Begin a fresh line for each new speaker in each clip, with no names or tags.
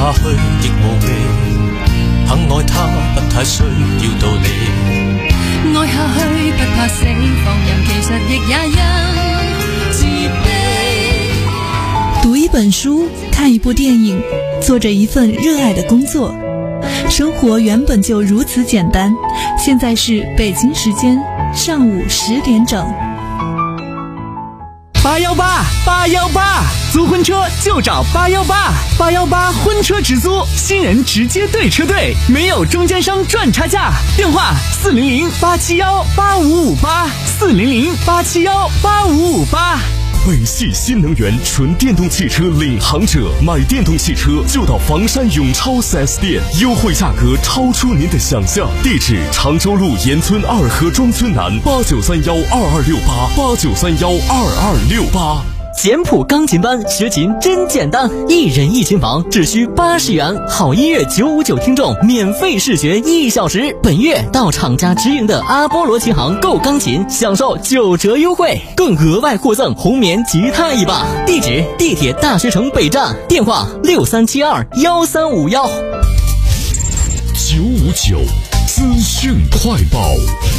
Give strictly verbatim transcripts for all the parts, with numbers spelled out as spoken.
下去亦無味，肯愛他不太需要道理，
愛下去不怕死，放任其實亦也因自卑。
讀一本書，看一部電影，做着一份熱愛的工作，生活原本就如此簡單。現在是北京時間上午十點整。
八幺八八幺八，租婚車就找八幺八，八幺八婚車直租，新人直接對車隊，沒有中間商賺差價。電話四零零八七幺八五五八，四零零八七幺八五五八。
北汽新能源纯电动汽车领航者，买电动汽车就到房山永超 四 S 店，优惠价格超出您的想象。地址：常州路沿村二河庄村南，八九三幺二二六八，八九三幺二二六八。
简谱钢琴班学琴真简单，一人一琴房只需八十元，好音乐九五九听众免费试学一小时。本月到厂家直营的阿波罗琴行购钢琴，享受九折优惠，更额外获赠红棉吉他一把。地址：地铁大学城北站，电话六三七二幺三五幺。
九五九资讯快报。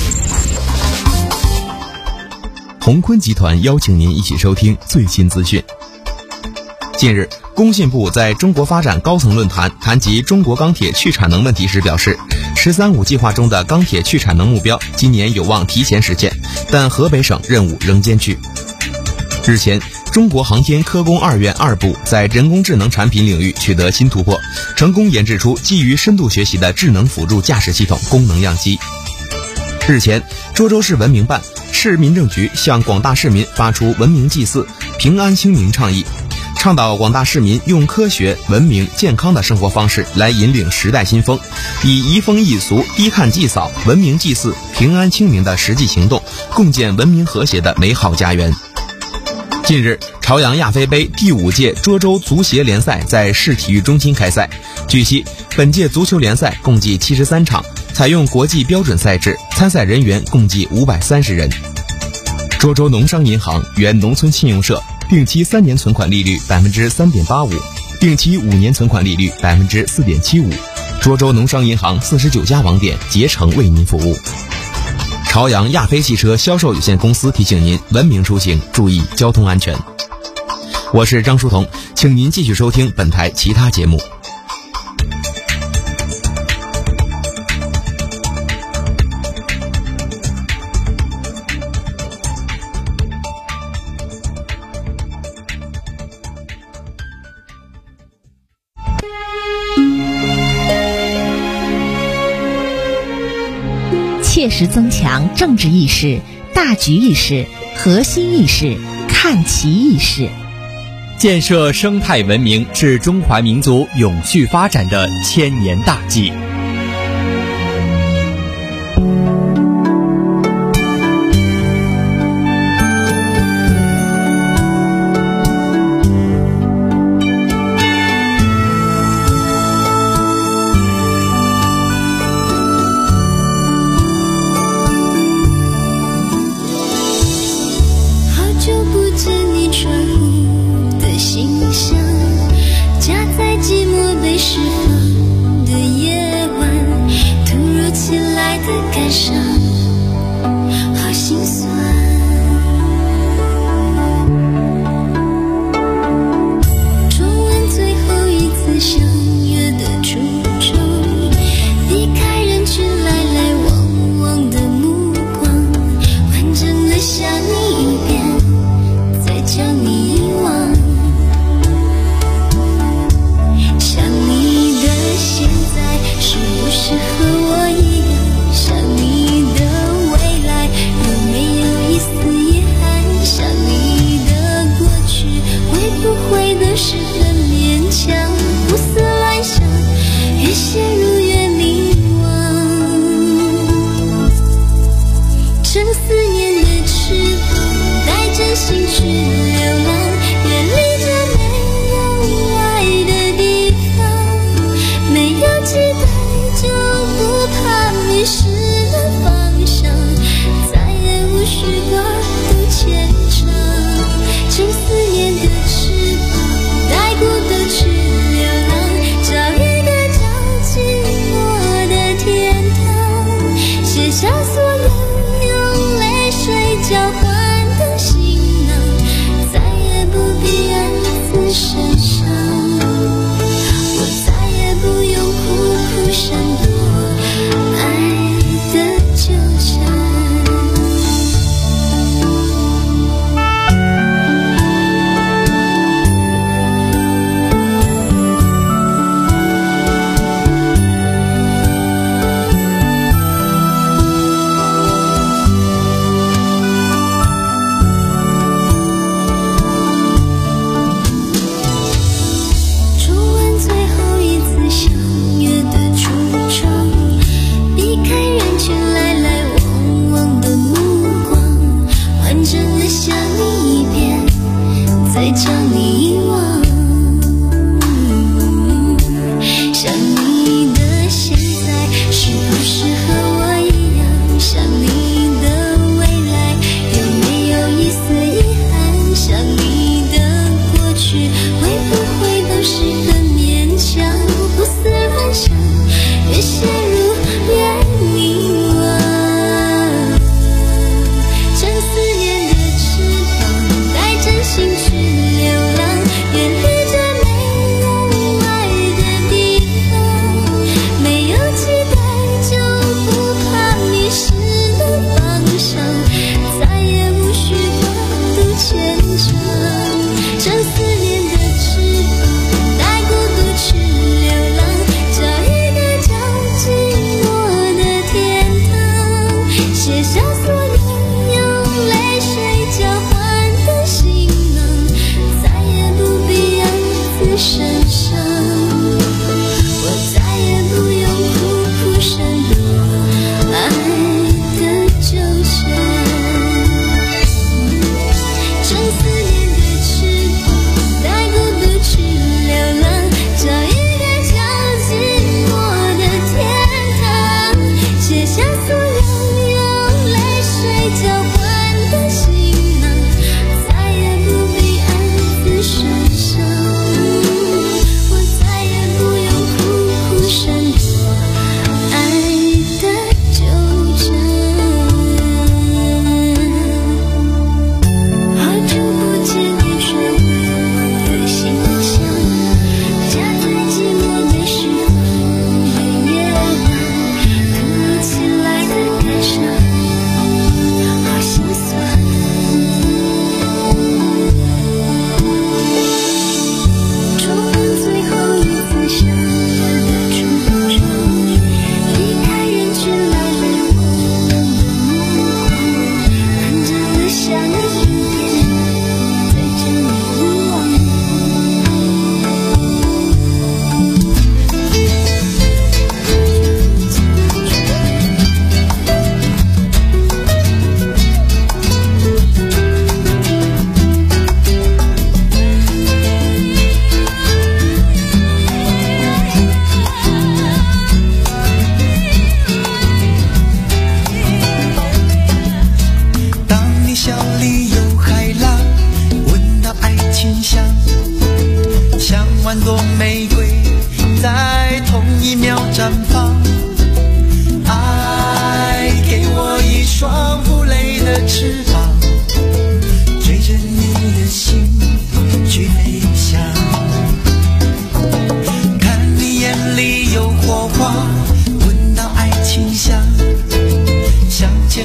鸿坤集团邀请您一起收听最新资讯。近日，工信部在中国发展高层论坛谈及中国钢铁去产能问题时表示，十三五计划中的钢铁去产能目标今年有望提前实现，但河北省任务仍艰巨。日前，中国航天科工二院二部在人工智能产品领域取得新突破，成功研制出基于深度学习的智能辅助驾驶系统功能样机。日前，涿州市文明办、市民政局向广大市民发出文明祭祀、平安清明倡议，倡导广大市民用科学、文明、健康的生活方式来引领时代新风，以移风易俗、低碳祭扫、文明祭祀、平安清明的实际行动，共建文明和谐的美好家园。近日，朝阳亚非杯第五届涿州足协联赛在市体育中心开赛。据悉，本届足球联赛共计七十三场，采用国际标准赛制，参赛人员共计五百三十人。涿州农商银行原农村信用社定期三年存款利率百分之三点八五，定期五年存款利率百分之四点七五。涿州农商银行四十九家网点竭诚为您服务。朝阳亚非汽车销售有限公司提醒您文明出行，注意交通安全。我是张书彤，请您继续收听本台其他节目。
切实增强政治意识、大局意识、核心意识、看齐意识，
建设生态文明是中华民族永续发展的千年大计。
像你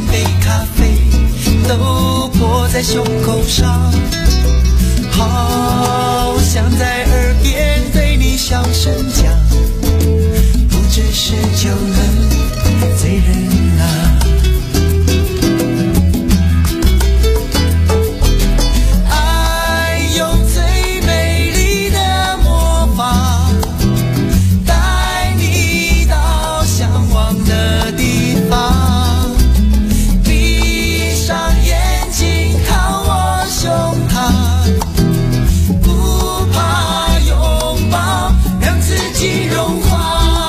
杯咖啡都泼在胸口上，好想在耳边对你小声讲，不只是酒能醉人啊。爱有最美丽的魔法，带你到向往的地方，闭上眼睛靠我胸膛，不怕拥抱，让自己融化。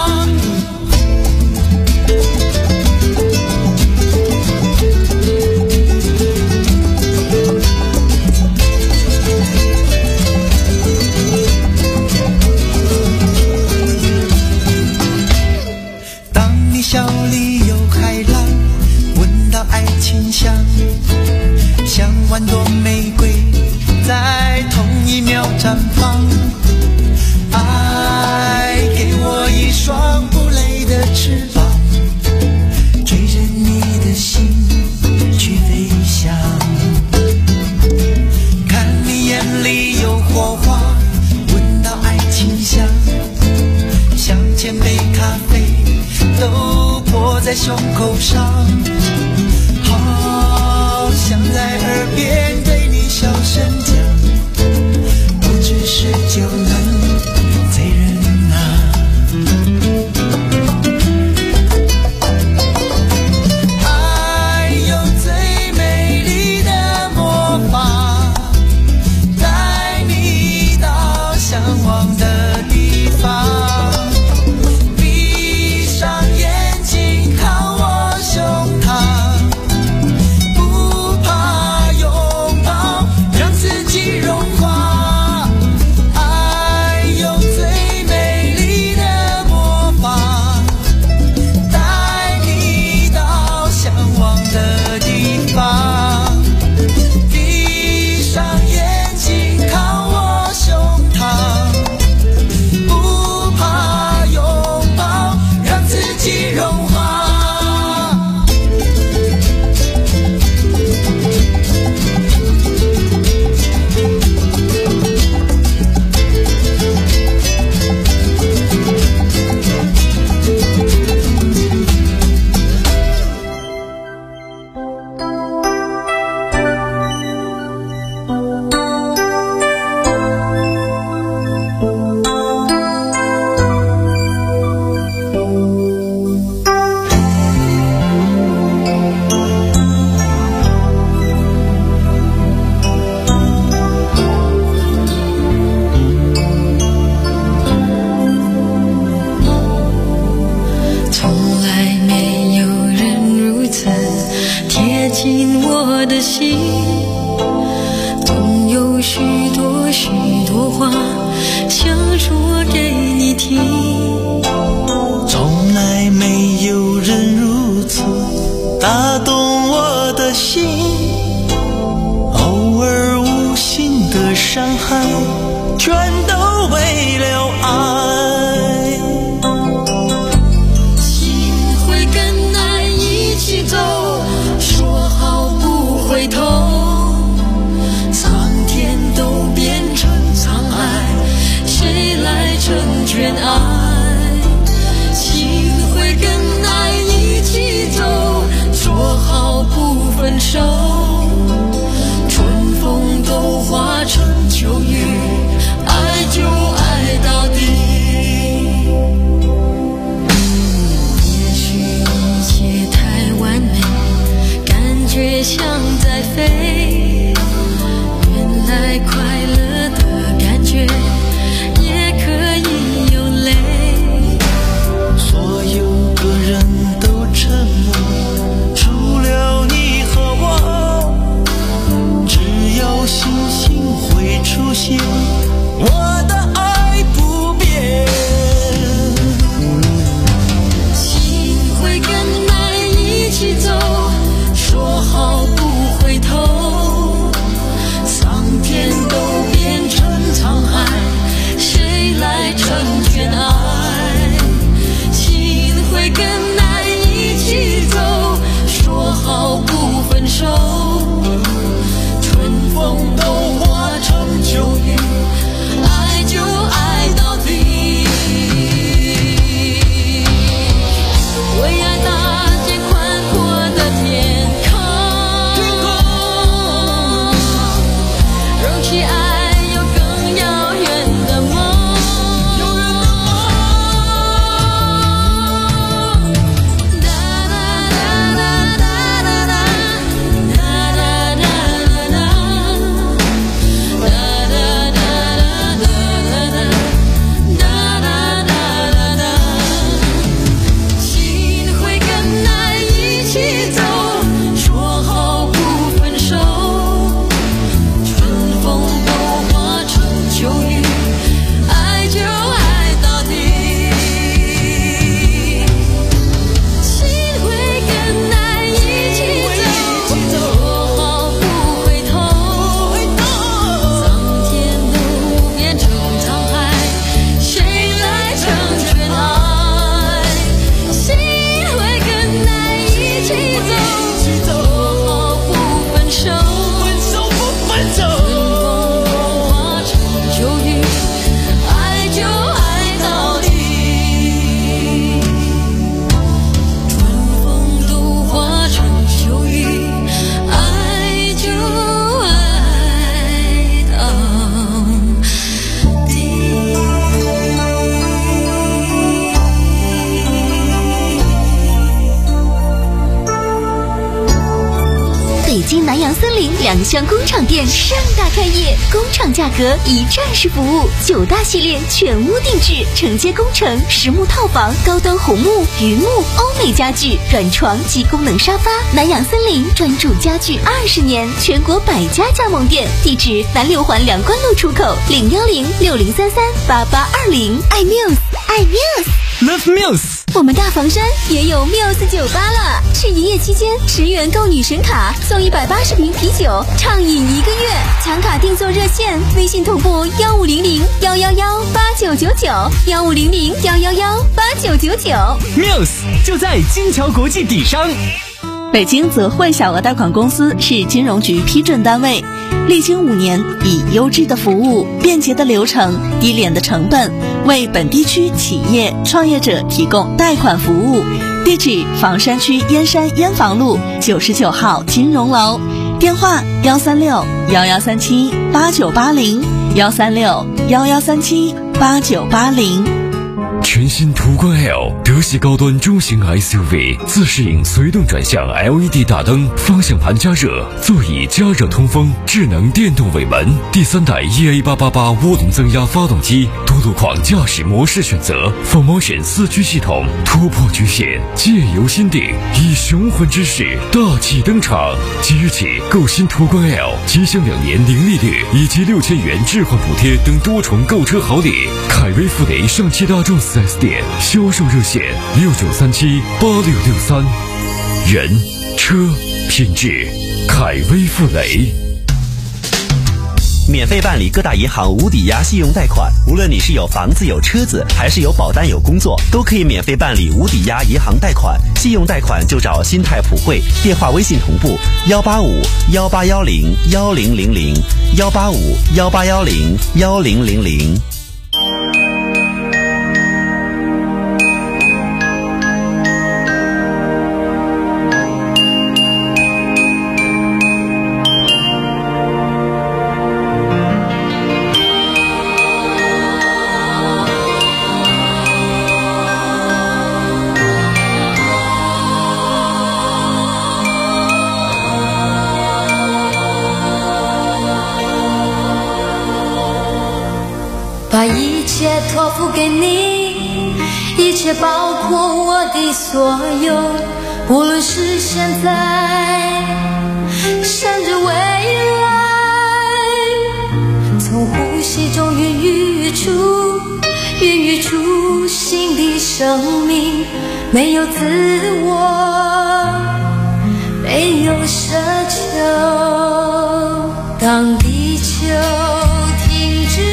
当你笑里有海浪，闻到爱情香，像万朵玫瑰在同一秒绽放。爱给我一双不累的翅膀，追着你的心去飞翔。看你眼里有火花，闻到爱情香，像千杯咖啡都泼在胸口上，好想在耳边对你小声讲，不只是酒能醉人啊。爱有最美丽的魔法，带你到向往的地方，闭上眼睛靠我胸膛，不怕拥抱，让自己融化。爱有最美丽的魔法，带你到向往的地方，闭上眼睛靠我胸膛，不怕拥抱，让自己融化。
从来没有人如此贴近我的心，总有许多许多话想说给你听。
从来没有人如此打动我的心，偶尔无心的伤害，全都为了爱。
心会跟爱一起走，说好不回头，苍天都变成沧海，谁来成全爱？心会跟爱一起走，说好不分手，春风都化成秋雨，爱就爱到底。也许一切太完美，感觉像在飞，原来快乐的感觉也可以有泪。
所有的人都沉默，除了你和我，
京南洋森林两项工厂店盛大开业，工厂价格一站式服务，九大系列全屋定制，承接工程、实木套房、高端红木、榆木、欧美家具、软床及功能沙发。南洋森林专注家具二十年，全国百家加盟店，地址南六环两关路出口，零幺零六零三三八八二零。爱 Muse， 爱 Muse，Love
Muse。
我们大房山也有 Muse 酒吧了，是营业期间十元购女神卡送一百八十瓶啤酒，畅饮一个月。抢卡订座热线：微信同步幺五零零幺幺幺八九九九，幺五零零幺幺幺八九九九。
Muse 就在金桥国际底商。
北京泽汇小额贷款公司是金融局批准单位，历经五年，以优质的服务、便捷的流程、低廉的成本，为本地区企业创业者提供贷款服务。地址：房山区燕山燕房路九十九号金融楼，电话：幺三六幺幺三七八九八零，幺三六幺幺三七八九八零。
全新途观 L 德系高端中型 S U V， 自适应随动转向 L E D 大灯，方向盘加热，座椅加热通风，智能电动尾门，第三代 E A 八八八涡轮增压发动机，多路况驾驶模式选择 ，four motion 四驱系统，突破局限，借由心定，以雄浑之势大气登场。即日起购新途观 L， 即享两年零利率以及六千元置换补贴等多重购车好礼。凯威富雷上汽大众四 S 店销售热线六九三七八六六三，人车品质，凯威富雷。
免费办理各大银行无抵押信用贷款，无论你是有房子有车子，还是有保单有工作，都可以免费办理无抵押银行贷款。信用贷款就找新泰普惠，电话微信同步幺八五幺八幺零幺零零零幺八五幺八幺零幺零零零。
把一切托付给你，一切包括我的所有，无论是现在甚至未来，从呼吸中孕育出孕育出新的生命，没有自我，没有奢求。当地球停止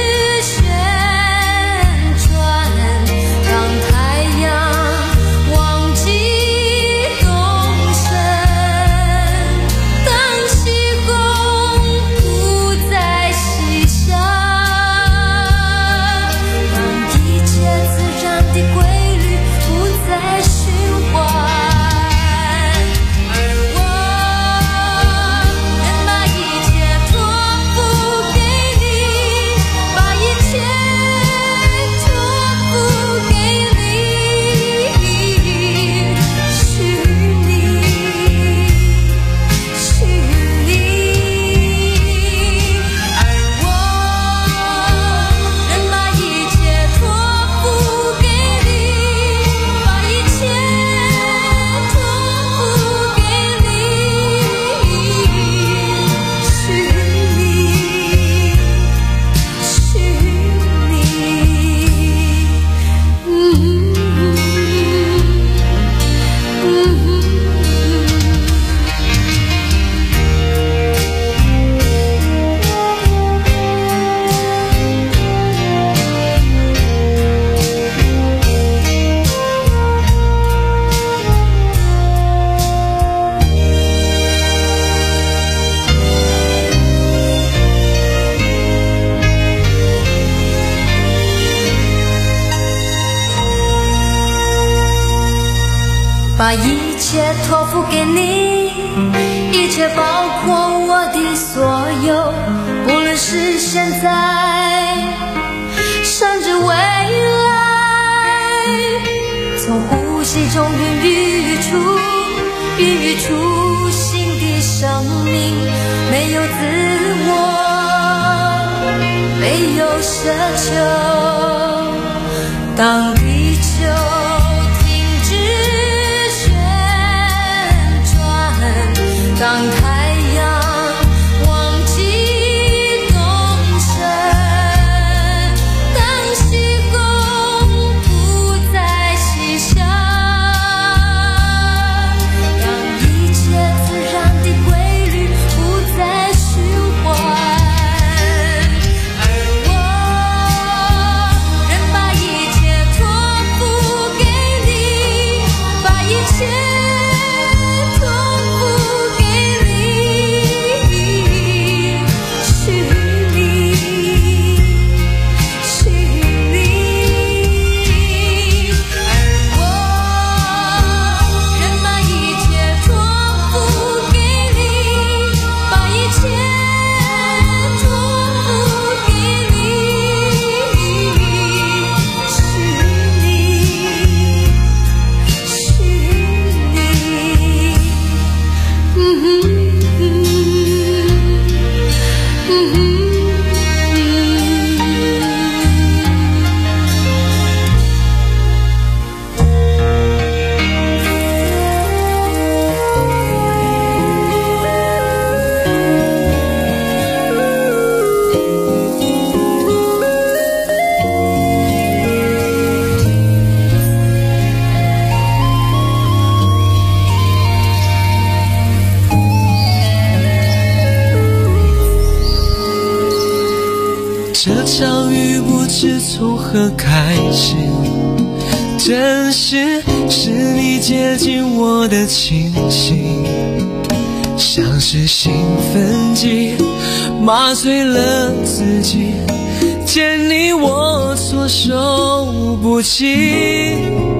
把一切托付给你，一切包括我的所有，无论是现在甚至未来，从呼吸中孕育出育出新的生命，没有自我，没有奢求。当地球停止旋转，当太阳忘记东升，当虚空不再牺牲，当一切自然的规律不再循环，而我仍把一切托付给你，把一切托付给你，是你，是你，而我仍把一切托付给你，把一切托付给你，是你，是你，嗯哼，嗯哼。
这场雨不知从何开始，真实是你接近我的清醒，像是兴奋剂麻醉了自己，见你我措手不及。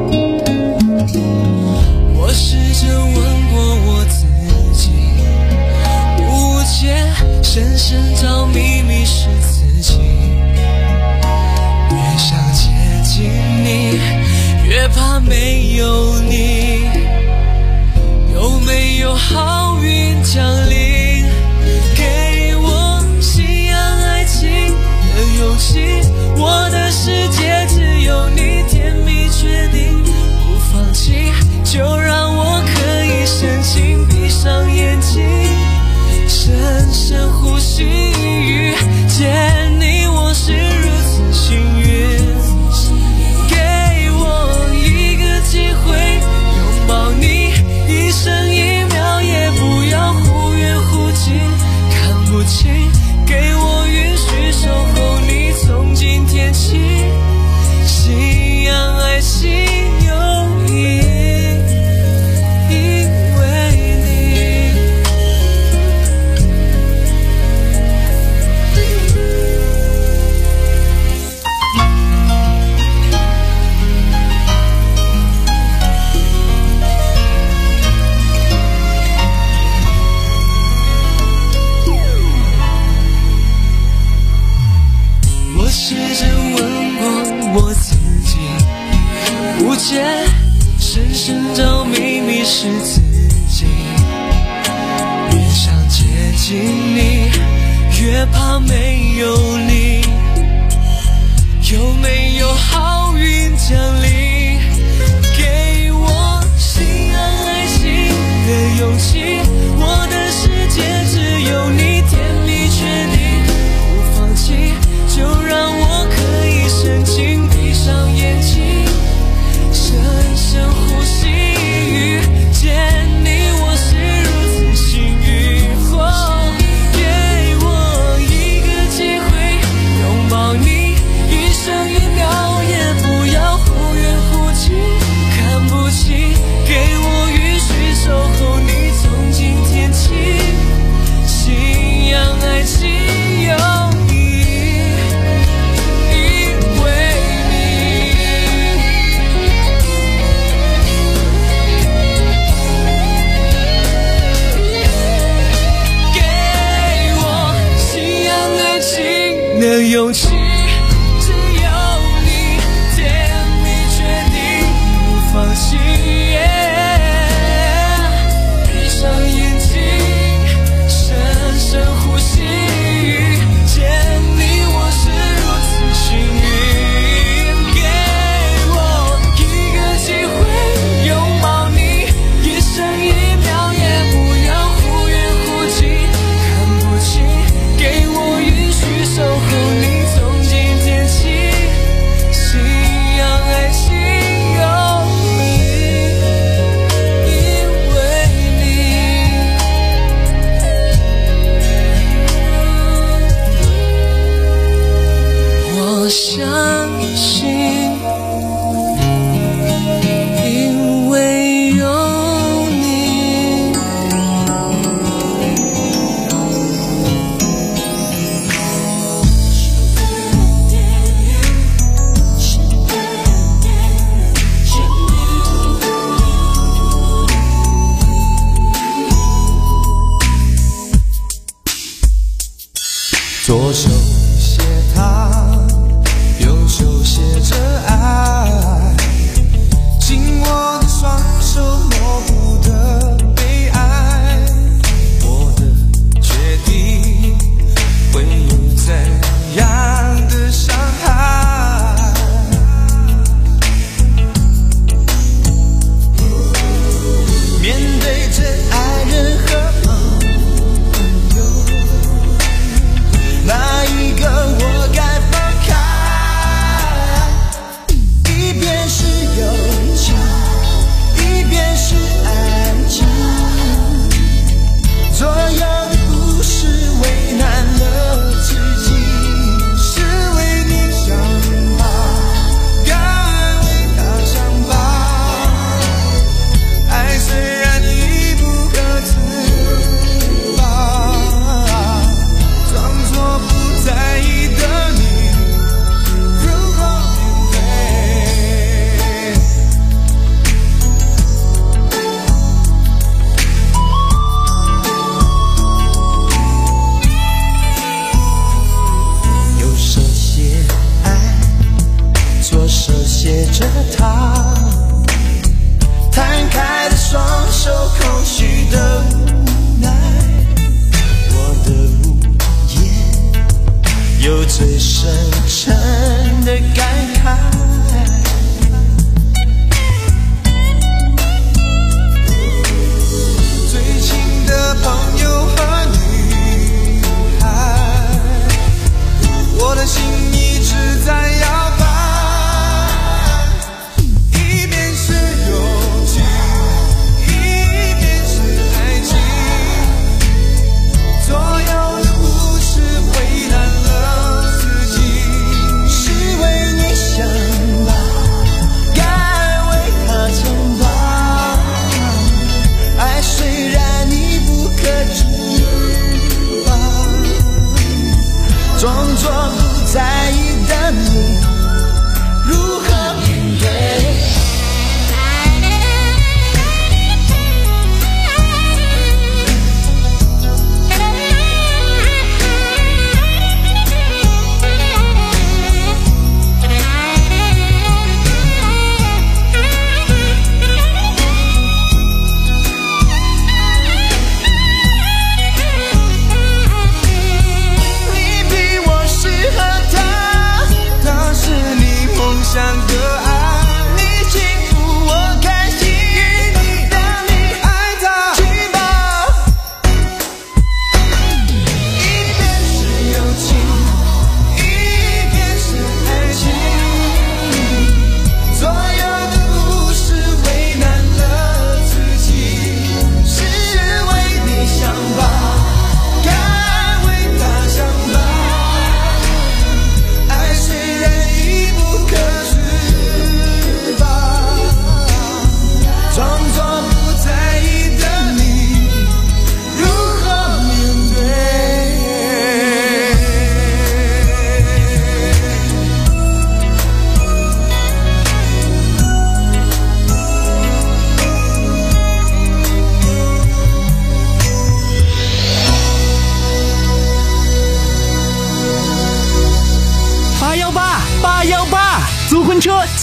我试着问过我自己，无解深深着迷迷失自己，越想接近你，越怕没有你。有没有好运降临，给我信仰爱情的勇气？我的世界只有你，甜蜜确定不放弃，就让我可以深情闭上眼睛，深深呼吸。见你我是如此幸运，给我一个机会拥抱你，一生一秒也不要忽远忽近，看不清，给我允许守候你，从今天起，信仰爱情有意义，因为你。我试着问过我自己，无解深深着迷迷失自己，越想接近你，越怕没有你。有没有好运降临，给我信仰爱情的勇气？我的世界只有你，甜蜜确定不放弃，就让我可以深情闭上眼睛，深深呼吸。见你我是如此幸运，哦，给我一个机会拥抱你，一生一秒也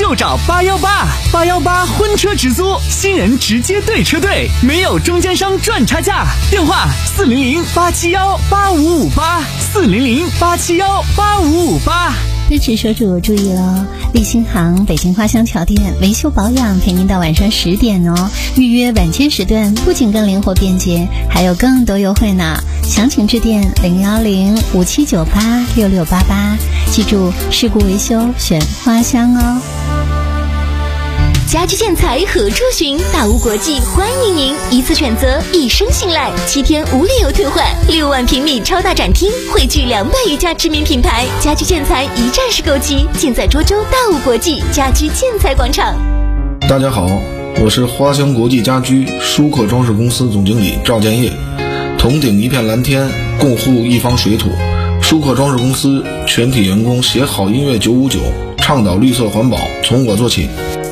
就找八幺八，八幺八婚车直租，新人直接对车队，没有中间商赚差价。电话四零零八七幺八五五八，四零零八七幺八五五八。
支持车主注意了，立新行北京花乡桥店维修保养陪您到晚上十点哦。预约晚间时段不仅更灵活便捷，还有更多优惠呢。详情致电零幺零五七九八六六八八，记住事故维修选花乡哦。
家居建材何处寻？大屋国际欢迎您，一次选择，一生信赖，七天无理由退换，六万平米超大展厅，汇聚两百余家知名品牌，家居建材一站式购齐，尽在涿州大屋国际家居建材广场。
大家好，我是花乡国际家居舒克装饰公司总经理赵建业。头顶一片蓝天，共护一方水土。舒克装饰公司全体员工写好音乐九五九，倡导绿色环保，从我做起。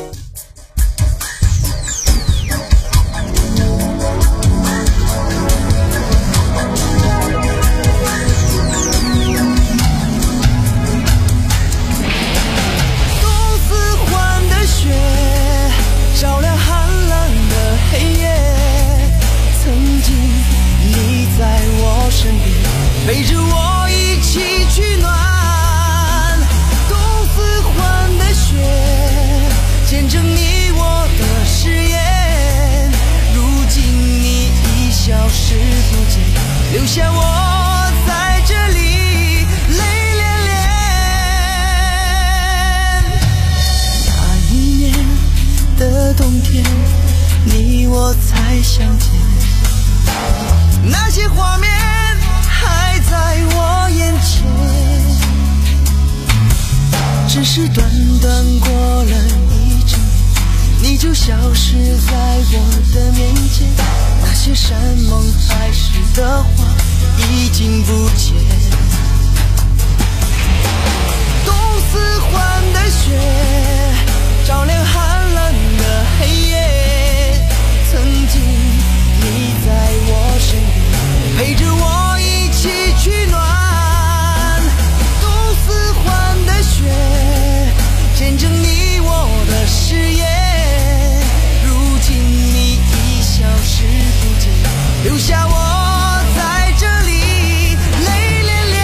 陪着我一起取暖，冬四环的雪，见证你我的誓言。如今你已消失不见，留下我在这里泪涟涟。那一年的冬天，你我才相见，那些画面还在我眼前，只是短短过了一整年，你就消失在我的面前。那些山盟海誓的话已经不见，东四环的雪照亮寒冷的黑夜，曾经你在我身边，陪着我一起取暖。东四环的雪见证你我的誓言，如今你已消失不见，留下我在这里泪涟涟。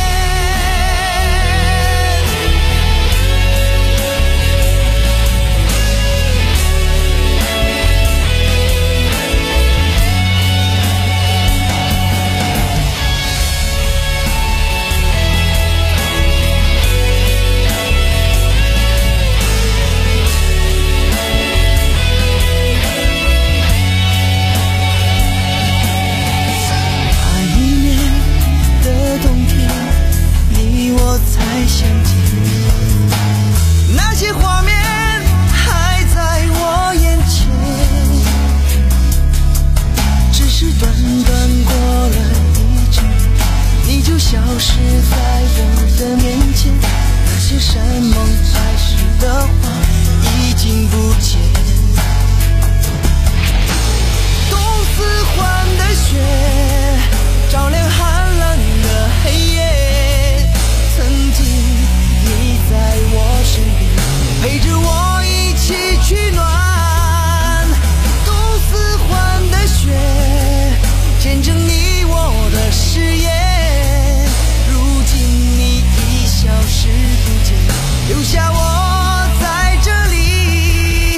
才相见，那些画面还在我眼前，只是短短过了一整年，你就消失在我的面前。那些山盟海誓的话已经不见，东四环的雪照亮寒冷的黑夜，曾经你在我身边，陪着我一起取暖。东四环的雪见证你我的誓言，如今你已消失不见，留下我在这里。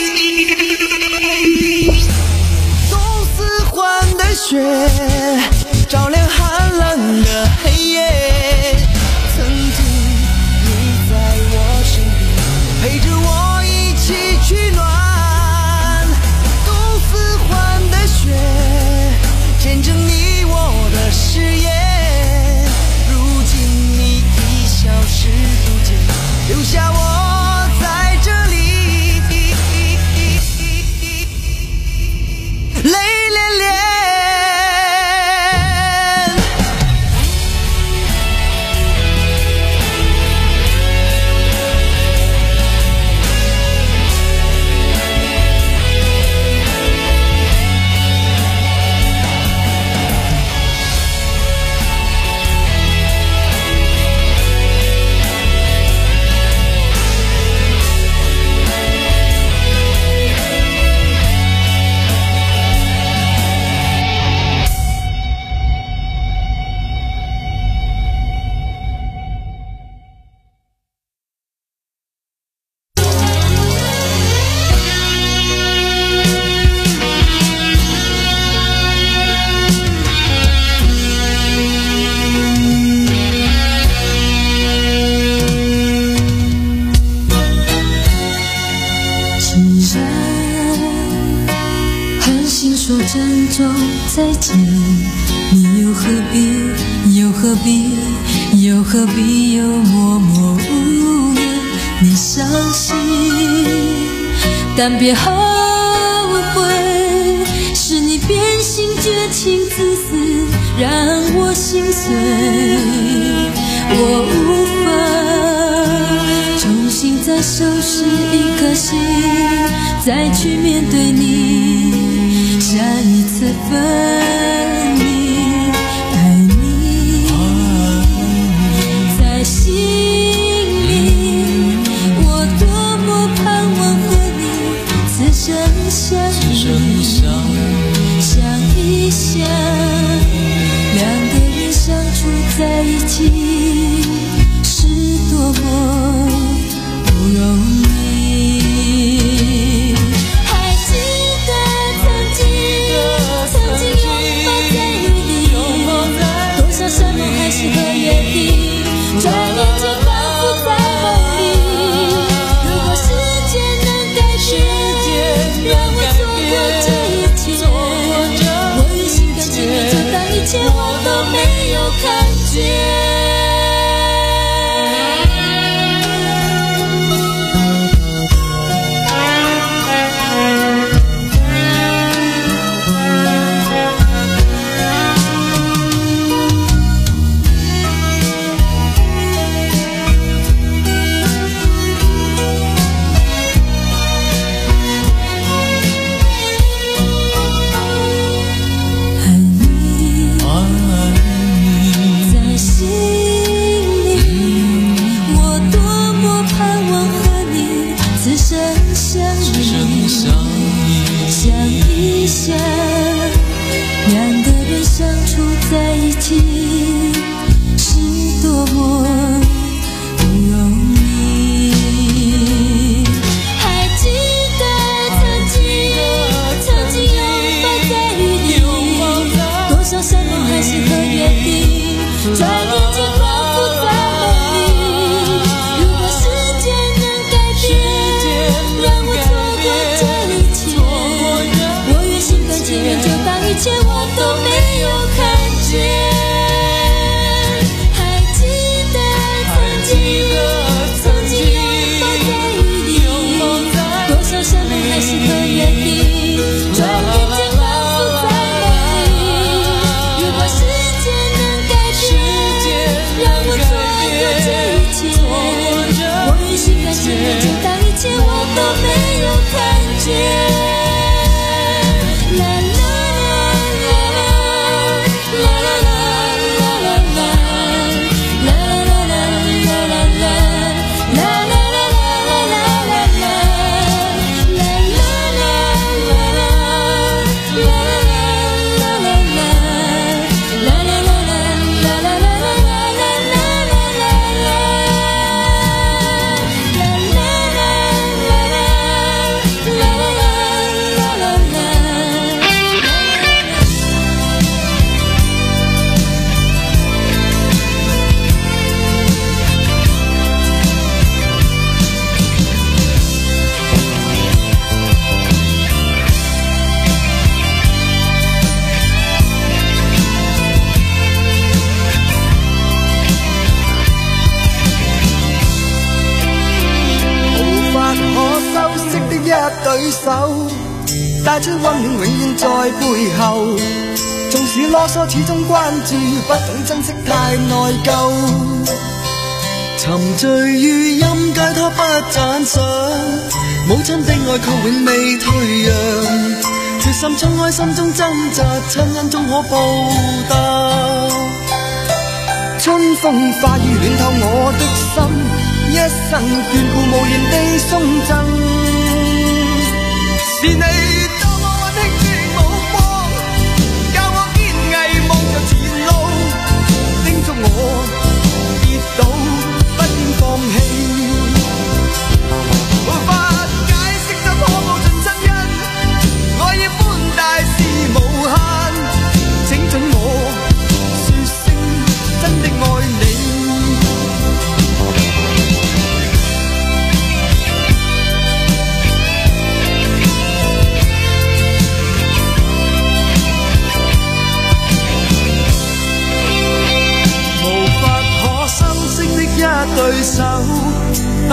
东四环的雪照亮寒冷的黑夜，曾经你在我身边，陪着我一起取暖。东四环的雪见证你我的誓言，如今你已消失不见，留下我在这里泪涟涟。
山，狠心说珍重再见，你又何必又何必又何必又默默无言？你伤心，但别后悔，是你变心绝情自私，让我心碎。我无法重新再收拾一颗心，再去面对你下一次分离。爱你在心里，我多么盼望和你此生相依，想一想两个人相处在一起是多么不容易。还记得曾经曾经拥抱在雨里，多少山盟海誓和约定，转眼间仿佛在梦里。如果时间能改变，让我错过这一切，我愿心甘情愿就当一切我都没有看见。
帶出溫暖永遠在背後，縱使囉嗦始終關注，不懂珍惜太內疚。沉醉於音階他不讚賞，母親的愛卻永未退讓，決心衝開心中掙扎，親恩終可報答。春風化雨暖透我的心，一生眷顧無言地送贈。是你多麼溫馨的目光，教我堅毅望着前路，叮囑我跌倒不應放棄。無法解釋怎可報盡親恩，愛意寬大是無限，請准我說聲真的愛你。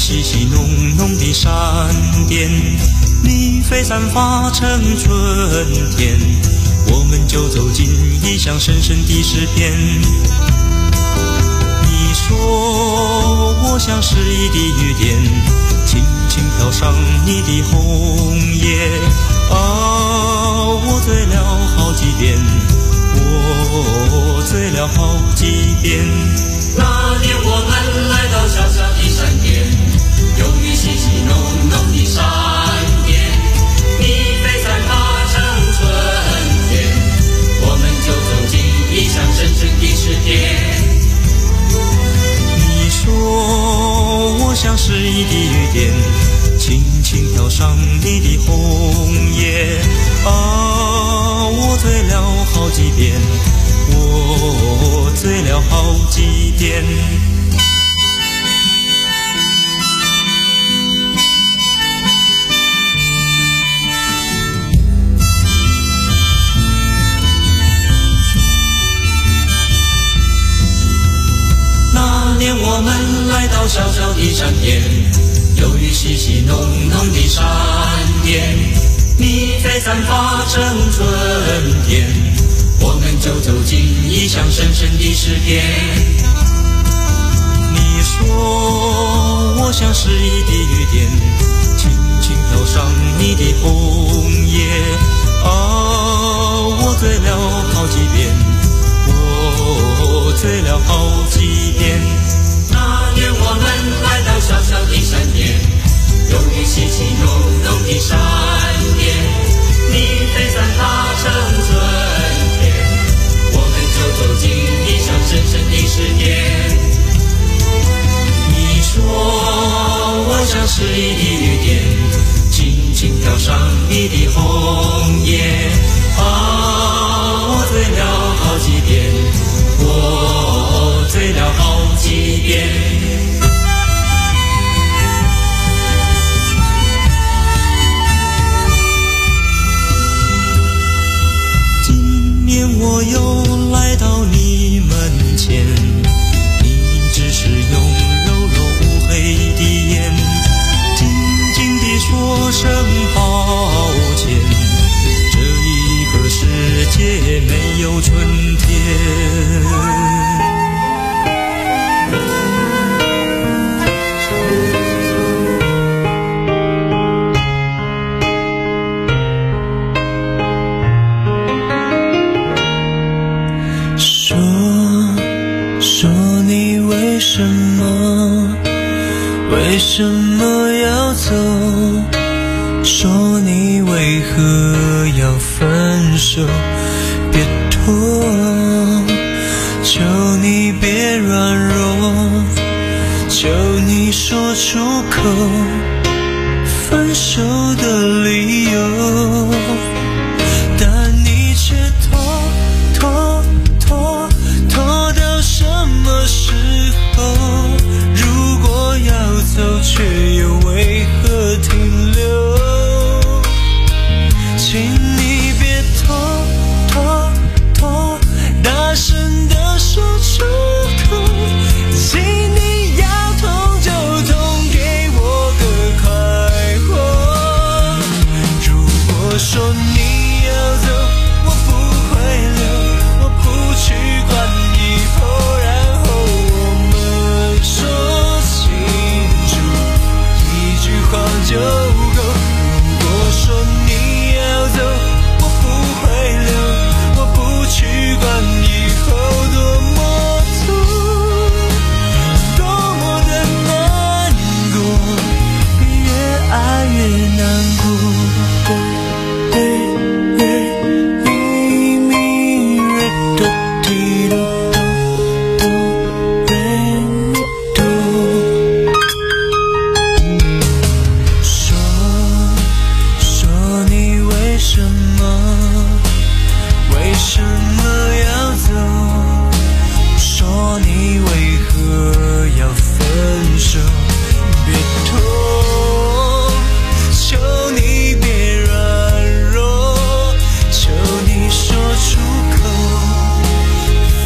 细细浓浓的闪电，你飞散发成春天，我们就走进异乡深深的诗篇。你说我像诗意的雨点，轻轻飘上你的红叶，啊，我醉了好几遍，我醉了好几遍。
那年我们来到小小的山巅，有雨细细浓浓的闪电，你飞散发成春天，我们就走进异乡深深的诗篇。
你说我像诗意的雨点，轻轻飘上你的红叶，啊，我醉了好几遍，我醉了好几遍。
那年我们来到小小的山巅，有雨细细浓浓的闪电，你飞散发成春天，我们就走进异乡深深的诗篇。
你说我像诗意的雨点，轻轻飘上你的红叶，啊，我醉了好几遍，我醉了好几遍。
那年我们来到小小的山巅，有雨细细浓浓的闪电，你飞散发成春天，我们就走进异乡深深的诗篇。
你说我像诗意的雨点，轻轻飘上你的红叶，啊，我醉了好几遍，我醉了好几遍。今年我又来到你门前，你只是用柔柔乌黑的眼，静静地说声抱歉，这一个世界没有春天。
什么？为什么要走？说你为何要分手？别拖，求你别软弱，求你说出口分手的理由，但你却拖拖拖拖到什么时候？如果要走，却又为何停留？请你别拖拖拖，大声地说出口，请你要痛就痛，给我个快活。如果说你要走，我不会留，我不去管以后，然后我们说清楚，一句话就够。如果说你要走，我不会留，我不去管以后多么痛，多么的难过，越爱越难过。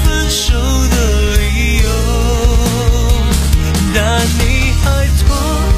但你还拖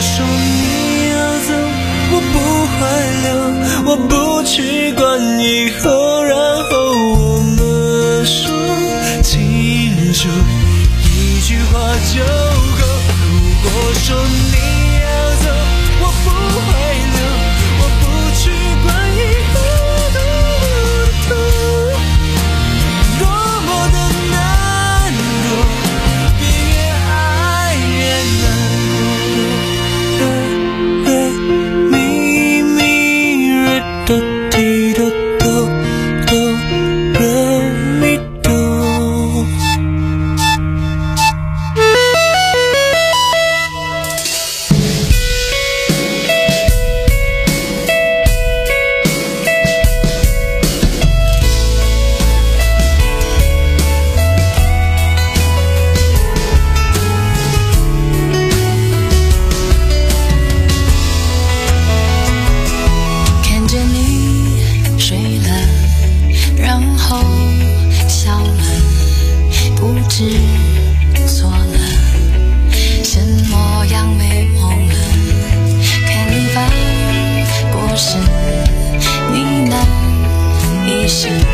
说你要走，我不会留，我不去管以后，然后我们说清楚，一句话就够。如果说你要走，我不会留，我不去管以后的路，多么的难过，别越爱越难过。咪咪瑞哆提哆哆哆瑞咪哆。看着你睡了，然后笑了，不知错了，什么样美梦了？看你翻过身，呢喃一声。